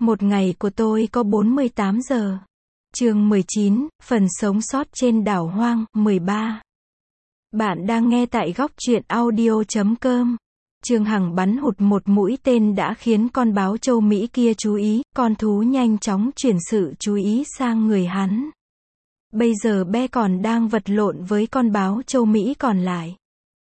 Một ngày của tôi có 48 giờ. Chương 19, phần sống sót trên đảo hoang, 13. Bạn đang nghe tại góc truyện audio.com. Trương Hằng bắn hụt một mũi tên đã khiến con báo châu Mỹ kia chú ý, con thú nhanh chóng chuyển sự chú ý sang người hắn. Bây giờ bé còn đang vật lộn với con báo châu Mỹ còn lại.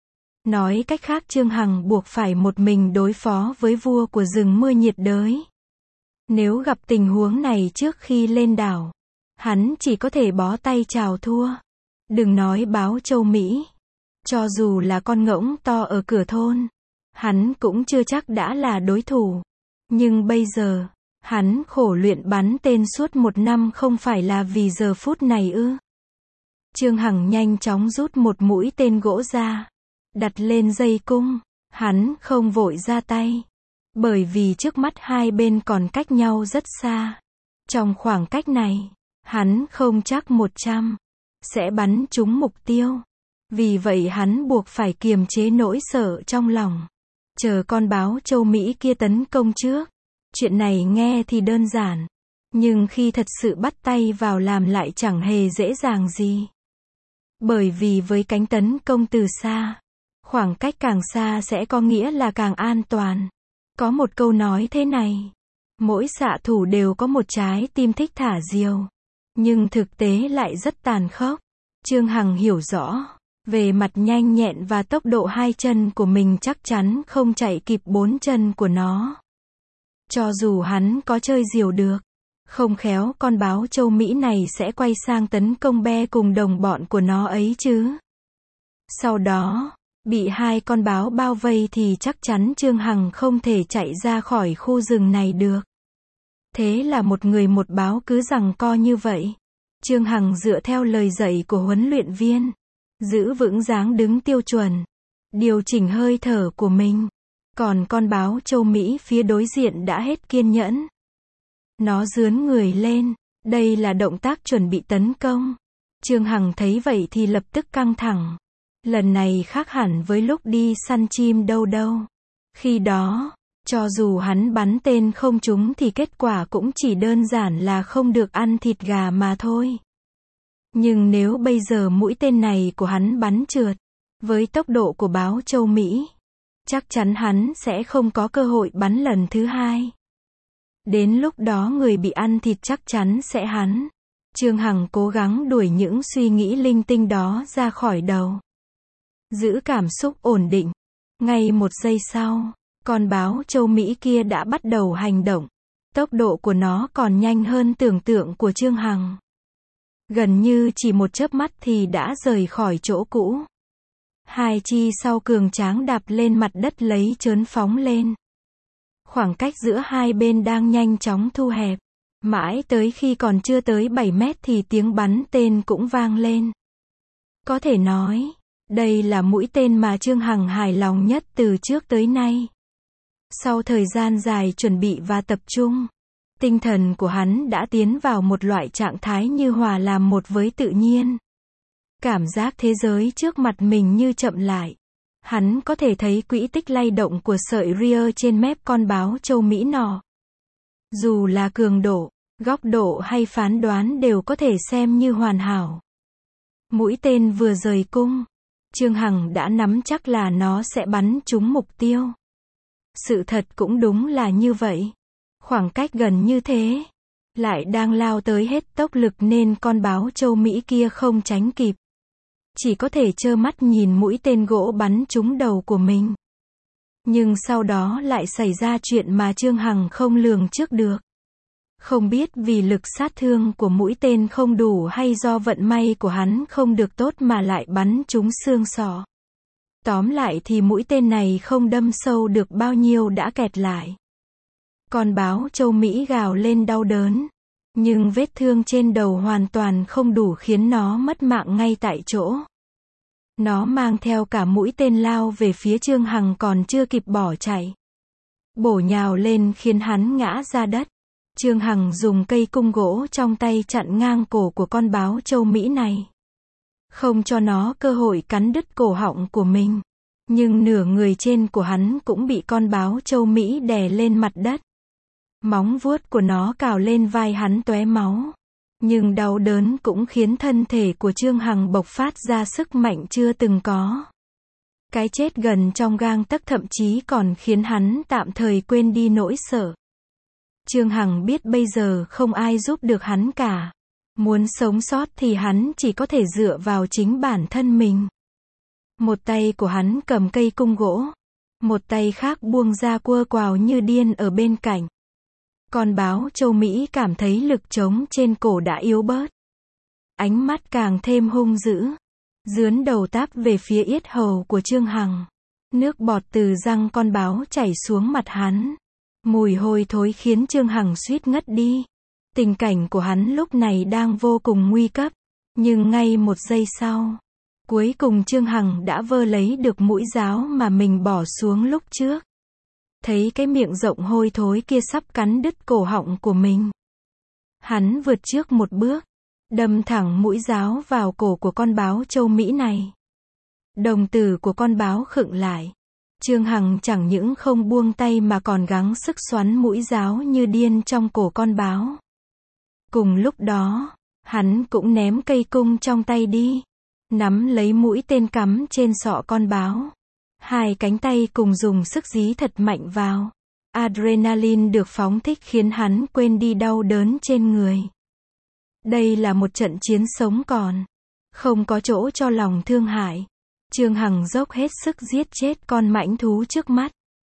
Nói cách khác, Trương Hằng buộc phải một mình đối phó với vua của rừng mưa nhiệt đới. Nếu gặp tình huống này trước khi lên đảo, hắn chỉ có thể bó tay chào thua. Đừng nói báo châu Mỹ, cho dù là con ngỗng to ở cửa thôn, hắn cũng chưa chắc đã là đối thủ. Nhưng bây giờ, hắn khổ luyện bắn tên suốt 1 năm không phải là vì giờ phút này ư? Trương Hằng nhanh chóng rút một mũi tên gỗ ra, đặt lên dây cung. Hắn không vội ra tay, bởi vì trước mắt hai bên còn cách nhau rất xa. Trong khoảng cách này, hắn không chắc 100 sẽ bắn trúng mục tiêu. Vì vậy hắn buộc phải kiềm chế nỗi sợ trong lòng, chờ con báo châu Mỹ kia tấn công trước. Chuyện này nghe thì đơn giản, nhưng khi thật sự bắt tay vào làm lại chẳng hề dễ dàng gì. Bởi vì với cánh tấn công từ xa, khoảng cách càng xa sẽ có nghĩa là càng an toàn. Có một câu nói thế này: mỗi xạ thủ đều có một trái tim thích thả diều. Nhưng thực tế lại rất tàn khốc. Trương Hằng hiểu rõ, về mặt nhanh nhẹn và tốc độ, hai chân của mình chắc chắn không chạy kịp 4 chân của nó. Cho dù hắn có chơi diều được, không khéo con báo châu Mỹ này sẽ quay sang tấn công bé cùng đồng bọn của nó ấy chứ. Sau đó, bị hai con báo bao vây thì chắc chắn Trương Hằng không thể chạy ra khỏi khu rừng này được. Thế là một người một báo cứ giằng co như vậy. Trương Hằng dựa theo lời dạy của huấn luyện viên, giữ vững dáng đứng tiêu chuẩn, điều chỉnh hơi thở của mình. Còn con báo châu Mỹ phía đối diện đã hết kiên nhẫn. Nó giướn người lên, đây là động tác chuẩn bị tấn công. Trương Hằng thấy vậy thì lập tức căng thẳng. Lần này khác hẳn với lúc đi săn chim đâu. Khi đó, cho dù hắn bắn tên không trúng thì kết quả cũng chỉ đơn giản là không được ăn thịt gà mà thôi. Nhưng nếu bây giờ mũi tên này của hắn bắn trượt, với tốc độ của báo châu Mỹ, chắc chắn hắn sẽ không có cơ hội bắn lần thứ hai. Đến lúc đó người bị ăn thịt chắc chắn sẽ hắn. Trương Hằng cố gắng đuổi những suy nghĩ linh tinh đó ra khỏi đầu. Giữ cảm xúc ổn định. Ngay 1 giây sau, con báo châu Mỹ kia đã bắt đầu hành động. Tốc độ của nó còn nhanh hơn tưởng tượng của Trương Hằng. Gần như chỉ một chớp mắt thì đã rời khỏi chỗ cũ. Hai chi sau cường tráng đạp lên mặt đất lấy chớn phóng lên. Khoảng cách giữa hai bên đang nhanh chóng thu hẹp. Mãi tới khi còn chưa tới 7 mét thì tiếng bắn tên cũng vang lên. Có thể nói, đây là mũi tên mà Trương Hằng hài lòng nhất từ trước tới nay. Sau thời gian dài chuẩn bị và tập trung, tinh thần của hắn đã tiến vào một loại trạng thái như hòa làm một với tự nhiên. Cảm giác thế giới trước mặt mình như chậm lại. Hắn có thể thấy quỹ tích lay động của sợi ria trên mép con báo châu Mỹ nọ. Dù là cường độ, góc độ hay phán đoán đều có thể xem như hoàn hảo. Mũi tên vừa rời cung, Trương Hằng đã nắm chắc là nó sẽ bắn trúng mục tiêu. Sự thật cũng đúng là như vậy. Khoảng cách gần như thế, lại đang lao tới hết tốc lực nên con báo châu Mỹ kia không tránh kịp. Chỉ có thể trơ mắt nhìn mũi tên gỗ bắn trúng đầu của mình. Nhưng sau đó lại xảy ra chuyện mà Trương Hằng không lường trước được. Không biết vì lực sát thương của mũi tên không đủ hay do vận may của hắn không được tốt mà lại bắn trúng xương sọ. Tóm lại thì mũi tên này không đâm sâu được bao nhiêu đã kẹt lại. Con báo châu Mỹ gào lên đau đớn. Nhưng vết thương trên đầu hoàn toàn không đủ khiến nó mất mạng ngay tại chỗ. Nó mang theo cả mũi tên lao về phía Trương Hằng còn chưa kịp bỏ chạy. Bổ nhào lên khiến hắn ngã ra đất. Trương Hằng dùng cây cung gỗ trong tay chặn ngang cổ của con báo châu Mỹ này, không cho nó cơ hội cắn đứt cổ họng của mình. Nhưng nửa người trên của hắn cũng bị con báo châu Mỹ đè lên mặt đất. Móng vuốt của nó cào lên vai hắn tóe máu. Nhưng đau đớn cũng khiến thân thể của Trương Hằng bộc phát ra sức mạnh chưa từng có. Cái chết gần trong gang tấc thậm chí còn khiến hắn tạm thời quên đi nỗi sợ. Trương Hằng biết bây giờ không ai giúp được hắn cả. Muốn sống sót thì hắn chỉ có thể dựa vào chính bản thân mình. Một tay của hắn cầm cây cung gỗ. Một tay khác buông ra cua quào như điên ở bên cạnh. Con báo Châu Mỹ cảm thấy lực trống trên cổ đã yếu bớt. Ánh mắt càng thêm hung dữ. Dướn đầu táp về phía yết hầu của Trương Hằng. Nước bọt từ răng con báo chảy xuống mặt hắn. Mùi hôi thối khiến Trương Hằng suýt ngất đi. Tình cảnh của hắn lúc này đang vô cùng nguy cấp. Nhưng ngay một giây sau, cuối cùng Trương Hằng đã vơ lấy được mũi giáo mà mình bỏ xuống lúc trước. Thấy cái miệng rộng hôi thối kia sắp cắn đứt cổ họng của mình. Hắn vượt trước một bước, đâm thẳng mũi giáo vào cổ của con báo Châu Mỹ này. Đồng tử của con báo khựng lại. Trương Hằng chẳng những không buông tay mà còn gắng sức xoắn mũi giáo như điên trong cổ con báo. Cùng lúc đó, hắn cũng ném cây cung trong tay đi, nắm lấy mũi tên cắm trên sọ con báo. Hai cánh tay cùng dùng sức dí thật mạnh vào. Adrenaline được phóng thích khiến hắn quên đi đau đớn trên người. Đây là một trận chiến sống còn. Không có chỗ cho lòng thương hại. Trương Hằng dốc hết sức giết chết con mãnh thú trước mắt.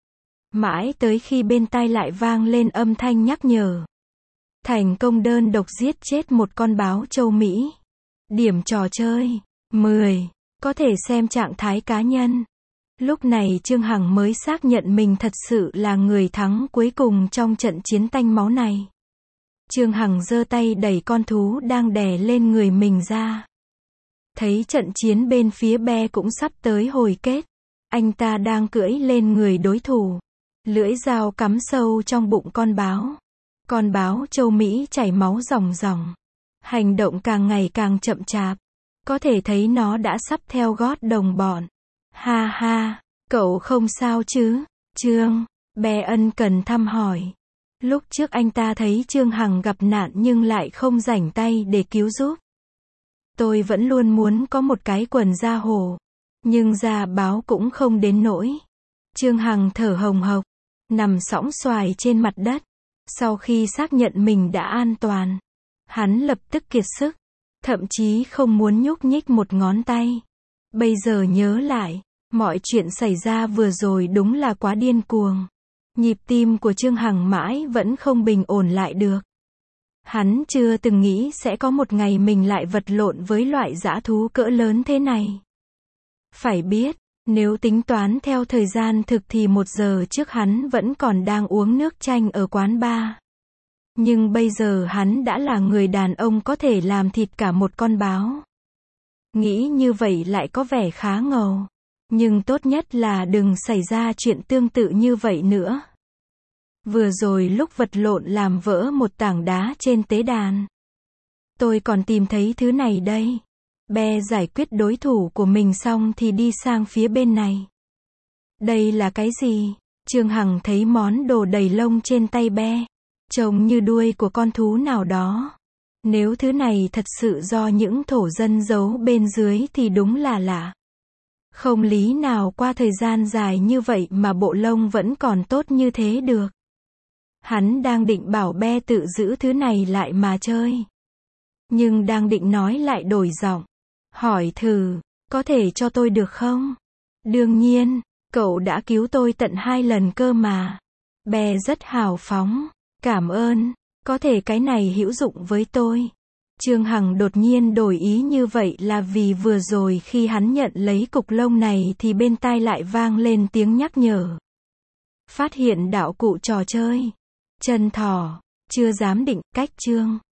Mãi tới khi bên tai lại vang lên âm thanh nhắc nhở. Thành công đơn độc giết chết một con báo Châu Mỹ. Điểm trò chơi 10. Có thể xem trạng thái cá nhân. Lúc này Trương Hằng mới xác nhận mình thật sự là người thắng cuối cùng trong trận chiến tanh máu này. Trương Hằng giơ tay đẩy con thú đang đè lên người mình ra. Thấy trận chiến bên phía Be cũng sắp tới hồi kết. Anh ta đang cưỡi lên người đối thủ. Lưỡi dao cắm sâu trong bụng con báo. Con báo Châu Mỹ chảy máu ròng ròng. Hành động càng ngày càng chậm chạp. Có thể thấy nó đã sắp theo gót đồng bọn. Ha ha, cậu không sao chứ, Trương? Be ân cần thăm hỏi. Lúc trước anh ta thấy Trương Hằng gặp nạn nhưng lại không rảnh tay để cứu giúp. Tôi vẫn luôn muốn có một cái quần da hổ. Nhưng da báo cũng không đến nỗi. Trương Hằng thở hồng hộc, nằm sõng xoài trên mặt đất. Sau khi xác nhận mình đã an toàn, hắn lập tức kiệt sức. Thậm chí không muốn nhúc nhích một ngón tay. Bây giờ nhớ lại, mọi chuyện xảy ra vừa rồi đúng là quá điên cuồng. Nhịp tim của Trương Hằng mãi vẫn không bình ổn lại được. Hắn chưa từng nghĩ sẽ có một ngày mình lại vật lộn với loại dã thú cỡ lớn thế này. Phải biết, nếu tính toán theo thời gian thực thì 1 giờ trước hắn vẫn còn đang uống nước chanh ở quán bar. Nhưng bây giờ hắn đã là người đàn ông có thể làm thịt cả một con báo. Nghĩ như vậy lại có vẻ khá ngầu. Nhưng tốt nhất là đừng xảy ra chuyện tương tự như vậy nữa. Vừa rồi lúc vật lộn làm vỡ một tảng đá trên tế đàn. Tôi còn tìm thấy thứ này đây. Be giải quyết đối thủ của mình xong thì đi sang phía bên này. Đây là cái gì? Trương Hằng thấy món đồ đầy lông trên tay Be. Trông như đuôi của con thú nào đó. Nếu thứ này thật sự do những thổ dân giấu bên dưới thì đúng là lạ. Không lý nào qua thời gian dài như vậy mà bộ lông vẫn còn tốt như thế được. Hắn đang định bảo Be tự giữ thứ này lại mà chơi. Nhưng đang định nói lại đổi giọng. Hỏi thử, có thể cho tôi được không? Đương nhiên, cậu đã cứu tôi tận 2 lần cơ mà. Be rất hào phóng. Cảm ơn, có thể cái này hữu dụng với tôi. Trương Hằng đột nhiên đổi ý như vậy là vì vừa rồi khi hắn nhận lấy cục lông này thì bên tai lại vang lên tiếng nhắc nhở. Phát hiện đạo cụ trò chơi. Chân thỏ, chưa dám định, cách Trương.